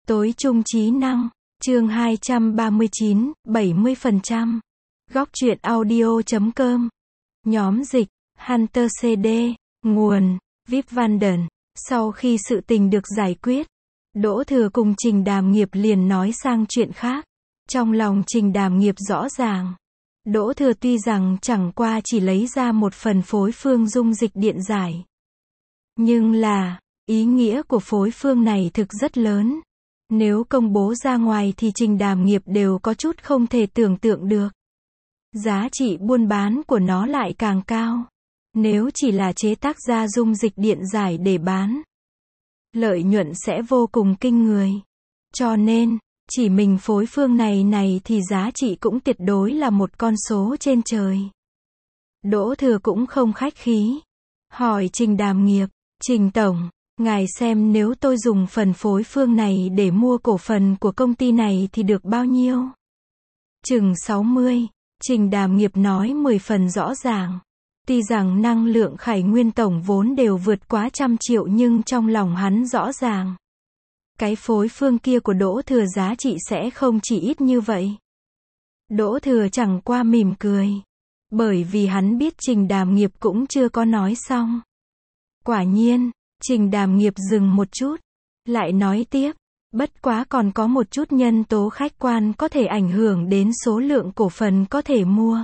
Tối trung trí năng, chương 239, 70%. Góc truyện audio.com. Nhóm dịch, Hunter CD, nguồn, Vip Vanden. Sau khi sự tình được giải quyết, Đỗ Thừa cùng Trình Đàm Nghiệp liền nói sang chuyện khác. Trong lòng Trình Đàm Nghiệp rõ ràng, Đỗ Thừa tuy rằng chẳng qua chỉ lấy ra một phần phối phương dung dịch điện giải, nhưng là, ý nghĩa của phối phương này thực rất lớn. Nếu công bố ra ngoài thì Trình Đàm Nghiệp đều có chút không thể tưởng tượng được. Giá trị buôn bán của nó lại càng cao. Nếu chỉ là chế tác ra dung dịch điện giải để bán, lợi nhuận sẽ vô cùng kinh người. Cho nên, chỉ mình phối phương này thì giá trị cũng tuyệt đối là một con số trên trời. Đỗ Thừa cũng không khách khí. Hỏi Trình Đàm Nghiệp, Trình Tổng, ngài xem nếu tôi dùng phần phối phương này để mua cổ phần của công ty này thì được bao nhiêu? Chừng 60, Trình Đàm Nghiệp nói 10 phần rõ ràng. Tuy rằng năng lượng khải nguyên tổng vốn đều vượt quá 100 triệu nhưng trong lòng hắn rõ ràng, cái phối phương kia của Đỗ Thừa giá trị sẽ không chỉ ít như vậy. Đỗ Thừa chẳng qua mỉm cười, bởi vì hắn biết Trình Đàm Nghiệp cũng chưa có nói xong. Quả nhiên, Trình Đàm Nghiệp dừng một chút, lại nói tiếp, bất quá còn có một chút nhân tố khách quan có thể ảnh hưởng đến số lượng cổ phần có thể mua.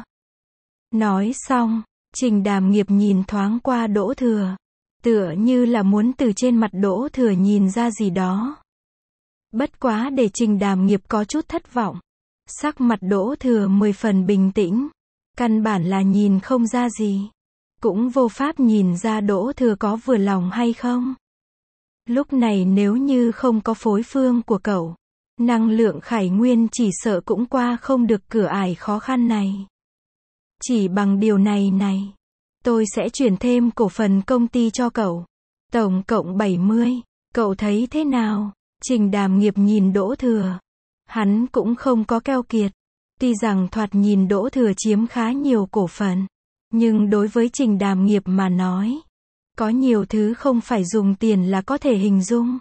Nói xong, Trình Đàm Nghiệp nhìn thoáng qua Đỗ Thừa, tựa như là muốn từ trên mặt Đỗ Thừa nhìn ra gì đó. Bất quá để Trình Đàm Nghiệp có chút thất vọng. Sắc mặt Đỗ Thừa 10 phần bình tĩnh, căn bản là nhìn không ra gì. Cũng vô pháp nhìn ra Đỗ Thừa có vừa lòng hay không. Lúc này nếu như không có phối phương của cậu, năng lượng khải nguyên chỉ sợ cũng qua không được cửa ải khó khăn này. Chỉ bằng điều này, tôi sẽ chuyển thêm cổ phần công ty cho cậu. Tổng cộng 70, cậu thấy thế nào? Trình Đàm Nghiệp nhìn Đỗ Thừa. Hắn cũng không có keo kiệt. Tuy rằng thoạt nhìn Đỗ Thừa chiếm khá nhiều cổ phần, nhưng đối với Trình Đàm Nghiệp mà nói, có nhiều thứ không phải dùng tiền là có thể hình dung.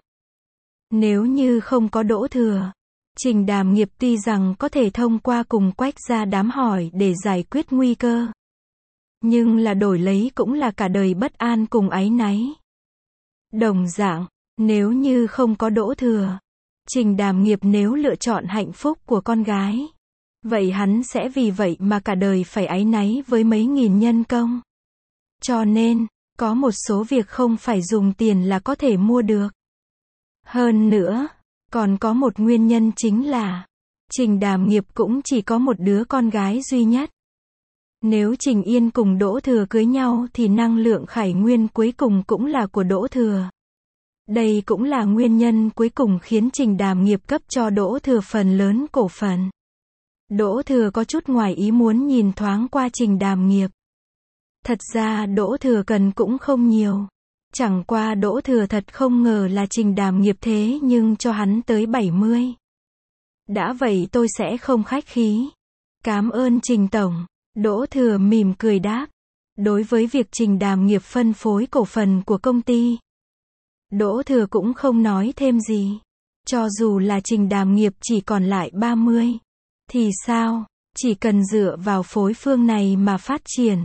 Nếu như không có Đỗ Thừa, Trình Đàm Nghiệp tuy rằng có thể thông qua cùng Quách gia đám hỏi để giải quyết nguy cơ, nhưng là đổi lấy cũng là cả đời bất an cùng áy náy. Đồng dạng, nếu như không có Đỗ Thừa, Trình Đàm Nghiệp nếu lựa chọn hạnh phúc của con gái, vậy hắn sẽ vì vậy mà cả đời phải áy náy với mấy nghìn nhân công. Cho nên, có một số việc không phải dùng tiền là có thể mua được. Hơn nữa, còn có một nguyên nhân chính là, Trình Đàm Nghiệp cũng chỉ có một đứa con gái duy nhất. Nếu Trình Yên cùng Đỗ Thừa cưới nhau thì năng lượng khải nguyên cuối cùng cũng là của Đỗ Thừa. Đây cũng là nguyên nhân cuối cùng khiến Trình Đàm Nghiệp cấp cho Đỗ Thừa phần lớn cổ phần. Đỗ Thừa có chút ngoài ý muốn nhìn thoáng qua Trình Đàm Nghiệp. Thật ra Đỗ Thừa cần cũng không nhiều. Chẳng qua Đỗ Thừa thật không ngờ là Trình Đàm Nghiệp thế nhưng cho hắn tới 70. Đã vậy tôi sẽ không khách khí. Cảm ơn Trình Tổng. Đỗ Thừa mỉm cười đáp. Đối với việc Trình Đàm Nghiệp phân phối cổ phần của công ty, Đỗ Thừa cũng không nói thêm gì. Cho dù là Trình Đàm Nghiệp chỉ còn lại 30, thì sao? Chỉ cần dựa vào phối phương này mà phát triển,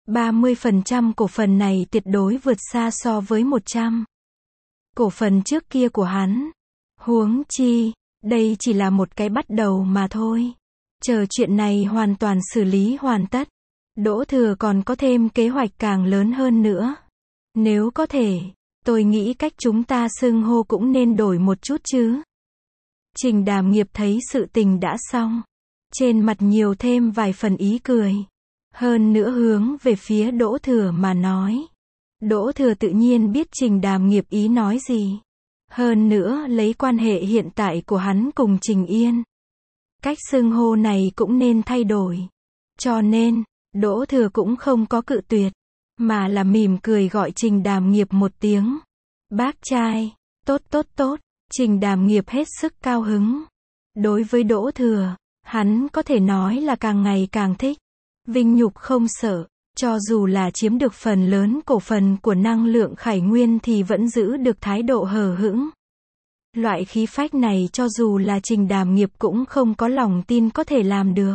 30% cổ phần này tuyệt đối vượt xa so với 100 cổ phần trước kia của hắn. Huống chi, đây chỉ là một cái bắt đầu mà thôi. Chờ chuyện này hoàn toàn xử lý hoàn tất, Đỗ Thừa còn có thêm kế hoạch càng lớn hơn nữa. Nếu có thể, tôi nghĩ cách chúng ta xưng hô cũng nên đổi một chút chứ. Trình Đàm Nghiệp thấy sự tình đã xong, trên mặt nhiều thêm vài phần ý cười. Hơn nữa hướng về phía Đỗ Thừa mà nói. Đỗ Thừa tự nhiên biết Trình Đàm Nghiệp ý nói gì. Hơn nữa lấy quan hệ hiện tại của hắn cùng Trình Yên, cách xưng hô này cũng nên thay đổi. Cho nên, Đỗ Thừa cũng không có cự tuyệt, mà là mỉm cười gọi Trình Đàm Nghiệp một tiếng. Bác trai, tốt. Trình Đàm Nghiệp hết sức cao hứng. Đối với Đỗ Thừa, hắn có thể nói là càng ngày càng thích. Vinh nhục không sợ, cho dù là chiếm được phần lớn cổ phần của năng lượng khải nguyên thì vẫn giữ được thái độ hờ hững. Loại khí phách này cho dù là Trình Đàm Nghiệp cũng không có lòng tin có thể làm được.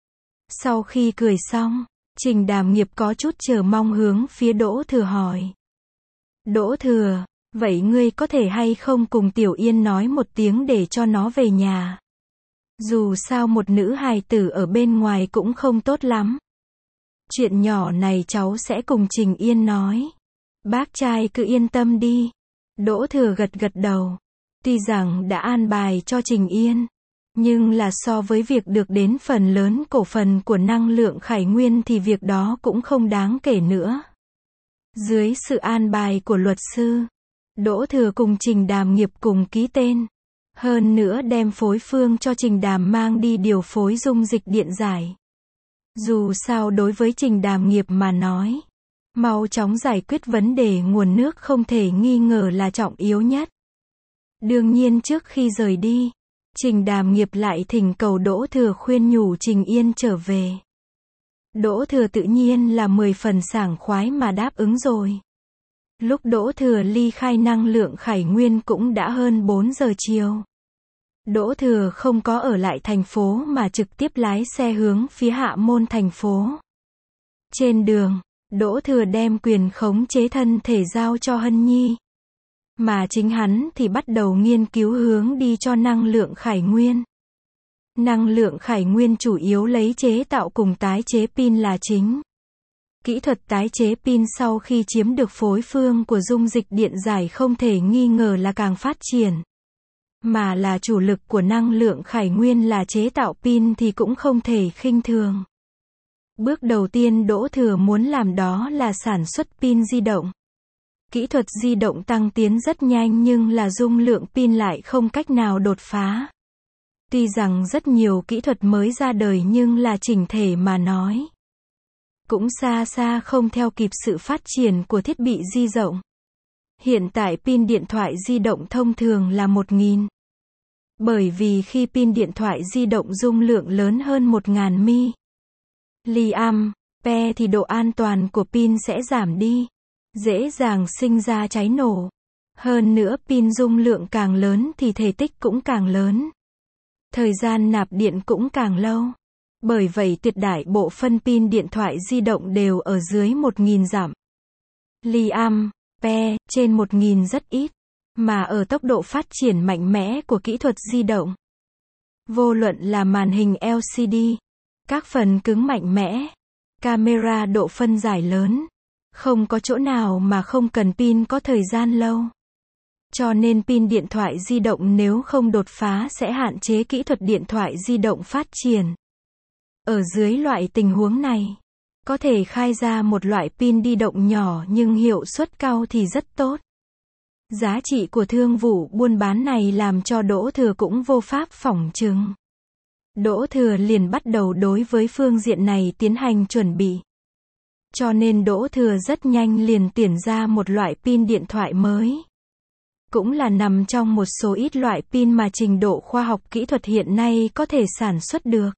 Sau khi cười xong, Trình Đàm Nghiệp có chút chờ mong hướng phía Đỗ Thừa hỏi. Đỗ Thừa, vậy ngươi có thể hay không cùng Tiểu Yên nói một tiếng để cho nó về nhà? Dù sao một nữ hài tử ở bên ngoài cũng không tốt lắm. Chuyện nhỏ này cháu sẽ cùng Trình Yên nói. Bác trai cứ yên tâm đi. Đỗ Thừa gật gật đầu. Tuy rằng đã an bài cho Trình Yên, nhưng là so với việc được đến phần lớn cổ phần của Năng Lượng Khải Nguyên thì việc đó cũng không đáng kể nữa. Dưới sự an bài của luật sư, Đỗ Thừa cùng Trình Đàm Nghiệp cùng ký tên. Hơn nữa đem phối phương cho Trình Đàm mang đi điều phối dung dịch điện giải. Dù sao đối với Trình Đàm Nghiệp mà nói, mau chóng giải quyết vấn đề nguồn nước không thể nghi ngờ là trọng yếu nhất. Đương nhiên trước khi rời đi, Trình Đàm Nghiệp lại thỉnh cầu Đỗ Thừa khuyên nhủ Trình Yên trở về. Đỗ Thừa tự nhiên là 10 phần sảng khoái mà đáp ứng rồi. Lúc Đỗ Thừa ly khai Năng Lượng Khải Nguyên cũng đã hơn 4 giờ chiều. Đỗ Thừa không có ở lại thành phố mà trực tiếp lái xe hướng phía Hạ Môn thành phố. Trên đường, Đỗ Thừa đem quyền khống chế thân thể giao cho Hân Nhi. Mà chính hắn thì bắt đầu nghiên cứu hướng đi cho Năng Lượng Khải Nguyên. Năng Lượng Khải Nguyên chủ yếu lấy chế tạo cùng tái chế pin là chính. Kỹ thuật tái chế pin sau khi chiếm được phối phương của dung dịch điện giải không thể nghi ngờ là càng phát triển. Mà là chủ lực của Năng Lượng Khải Nguyên là chế tạo pin thì cũng không thể khinh thường. Bước đầu tiên Đỗ Thừa muốn làm đó là sản xuất pin di động. Kỹ thuật di động tăng tiến rất nhanh nhưng là dung lượng pin lại không cách nào đột phá. Tuy rằng rất nhiều kỹ thuật mới ra đời nhưng là chỉnh thể mà nói, cũng xa xa không theo kịp sự phát triển của thiết bị di động. Hiện tại pin điện thoại di động thông thường là 1000. Bởi vì khi pin điện thoại di động dung lượng lớn hơn 1000 mAh thì độ an toàn của pin sẽ giảm đi, dễ dàng sinh ra cháy nổ. Hơn nữa pin dung lượng càng lớn thì thể tích cũng càng lớn. Thời gian nạp điện cũng càng lâu. Bởi vậy tuyệt đại bộ phân pin điện thoại di động đều ở dưới 1000 mAh, trên 1000 rất ít. Mà ở tốc độ phát triển mạnh mẽ của kỹ thuật di động, vô luận là màn hình LCD, các phần cứng mạnh mẽ, camera độ phân giải lớn, không có chỗ nào mà không cần pin có thời gian lâu. Cho nên pin điện thoại di động nếu không đột phá sẽ hạn chế kỹ thuật điện thoại di động phát triển. Ở dưới loại tình huống này, có thể khai ra một loại pin di động nhỏ nhưng hiệu suất cao thì rất tốt. Giá trị của thương vụ buôn bán này làm cho Đỗ Thừa cũng vô pháp phỏng chừng. Đỗ Thừa liền bắt đầu đối với phương diện này tiến hành chuẩn bị. Cho nên Đỗ Thừa rất nhanh liền tuyển ra một loại pin điện thoại mới. Cũng là nằm trong một số ít loại pin mà trình độ khoa học kỹ thuật hiện nay có thể sản xuất được.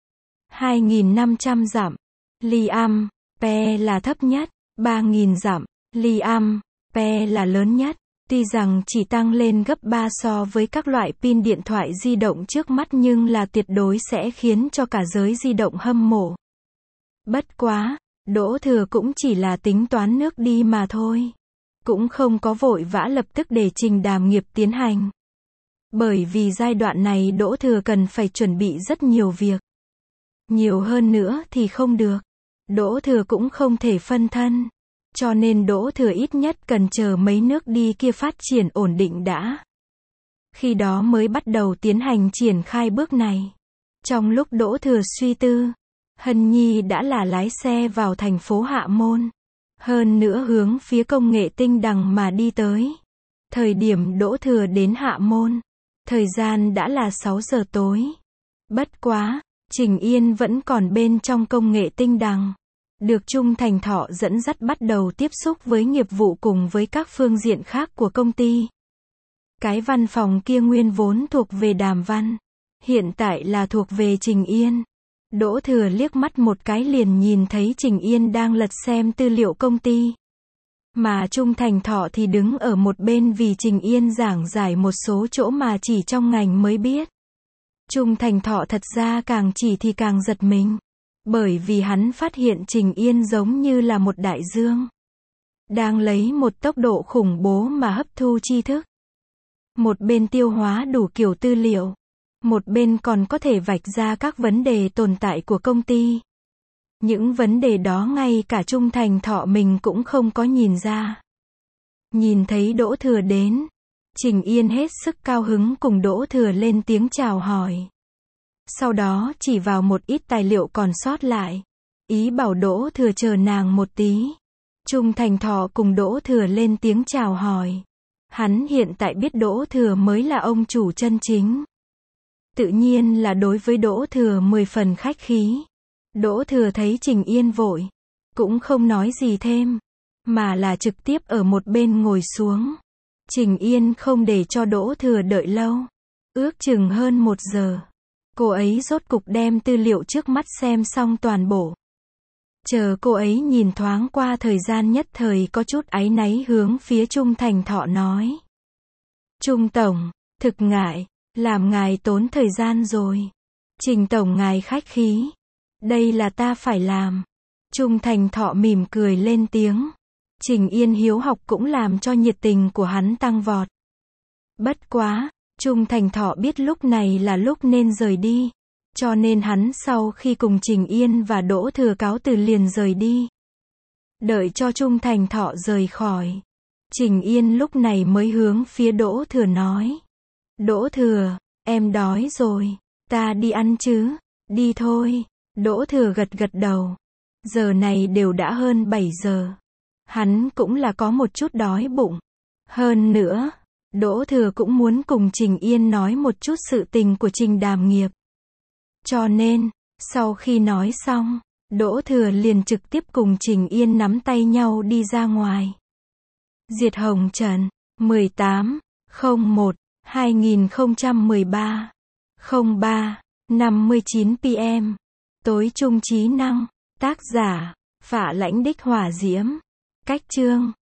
2500 mAh là thấp nhất, 3000 mAh là lớn nhất. Tuy rằng chỉ tăng lên gấp 3 so với các loại pin điện thoại di động trước mắt nhưng là tuyệt đối sẽ khiến cho cả giới di động hâm mộ. Bất quá, Đỗ Thừa cũng chỉ là tính toán nước đi mà thôi. Cũng không có vội vã lập tức để Trình Đàm Nghiệp tiến hành. Bởi vì giai đoạn này Đỗ Thừa cần phải chuẩn bị rất nhiều việc. Nhiều hơn nữa thì không được. Đỗ Thừa cũng không thể phân thân. Cho nên Đỗ Thừa ít nhất cần chờ mấy nước đi kia phát triển ổn định đã. Khi đó mới bắt đầu tiến hành triển khai bước này. Trong lúc Đỗ Thừa suy tư, Hân Nhi đã là lái xe vào thành phố Hạ Môn. Hơn nữa hướng phía công nghệ tinh đằng mà đi tới. Thời điểm Đỗ Thừa đến Hạ Môn, thời gian đã là 6 giờ tối. Bất quá, Trình Yên vẫn còn bên trong công nghệ tinh đằng. Được Trung Thành Thọ dẫn dắt bắt đầu tiếp xúc với nghiệp vụ cùng với các phương diện khác của công ty. Cái văn phòng kia nguyên vốn thuộc về Đàm Văn, hiện tại là thuộc về Trình Yên. Đỗ Thừa liếc mắt một cái liền nhìn thấy Trình Yên đang lật xem tư liệu công ty. Mà Trung Thành Thọ thì đứng ở một bên vì Trình Yên giảng giải một số chỗ mà chỉ trong ngành mới biết. Trung Thành Thọ thật ra càng chỉ thì càng giật mình. Bởi vì hắn phát hiện Trình Yên giống như là một đại dương. Đang lấy một tốc độ khủng bố mà hấp thu tri thức. Một bên tiêu hóa đủ kiểu tư liệu. Một bên còn có thể vạch ra các vấn đề tồn tại của công ty. Những vấn đề đó ngay cả Trung Thành Thọ mình cũng không có nhìn ra. Nhìn thấy Đỗ Thừa đến, Trình Yên hết sức cao hứng cùng Đỗ Thừa lên tiếng chào hỏi. Sau đó chỉ vào một ít tài liệu còn sót lại. Ý bảo Đỗ Thừa chờ nàng một tí. Trung Thành Thọ cùng Đỗ Thừa lên tiếng chào hỏi. Hắn hiện tại biết Đỗ Thừa mới là ông chủ chân chính. Tự nhiên là đối với Đỗ Thừa 10 phần khách khí. Đỗ Thừa thấy Trình Yên vội, cũng không nói gì thêm, mà là trực tiếp ở một bên ngồi xuống. Trình Yên không để cho Đỗ Thừa đợi lâu, ước chừng hơn 1 giờ. Cô ấy rốt cục đem tư liệu trước mắt xem xong toàn bộ. Chờ cô ấy nhìn thoáng qua thời gian nhất thời có chút áy náy hướng phía Trung Thành Thọ nói. Trung Tổng, thực ngại, làm ngài tốn thời gian rồi. Trình Tổng ngài khách khí. Đây là ta phải làm. Trung Thành Thọ mỉm cười lên tiếng. Trình Yên hiếu học cũng làm cho nhiệt tình của hắn tăng vọt. Bất quá, Trung Thành Thọ biết lúc này là lúc nên rời đi. Cho nên hắn sau khi cùng Trình Yên và Đỗ Thừa cáo từ liền rời đi. Đợi cho Trung Thành Thọ rời khỏi. Trình Yên lúc này mới hướng phía Đỗ Thừa nói. Đỗ Thừa, em đói rồi. Ta đi ăn chứ? Đi thôi. Đỗ Thừa gật gật đầu. Giờ này đều đã hơn 7 giờ. Hắn cũng là có một chút đói bụng. Hơn nữa, Đỗ Thừa cũng muốn cùng Trình Yên nói một chút sự tình của Trình Đàm Nghiệp. Cho nên, sau khi nói xong, Đỗ Thừa liền trực tiếp cùng Trình Yên nắm tay nhau đi ra ngoài. Diệt Hồng Trần, 18/01/2013, 03:59 PM. Tối trung trí năng. Tác giả, Phạ Lãnh Đích Hỏa Diễm. Cách chương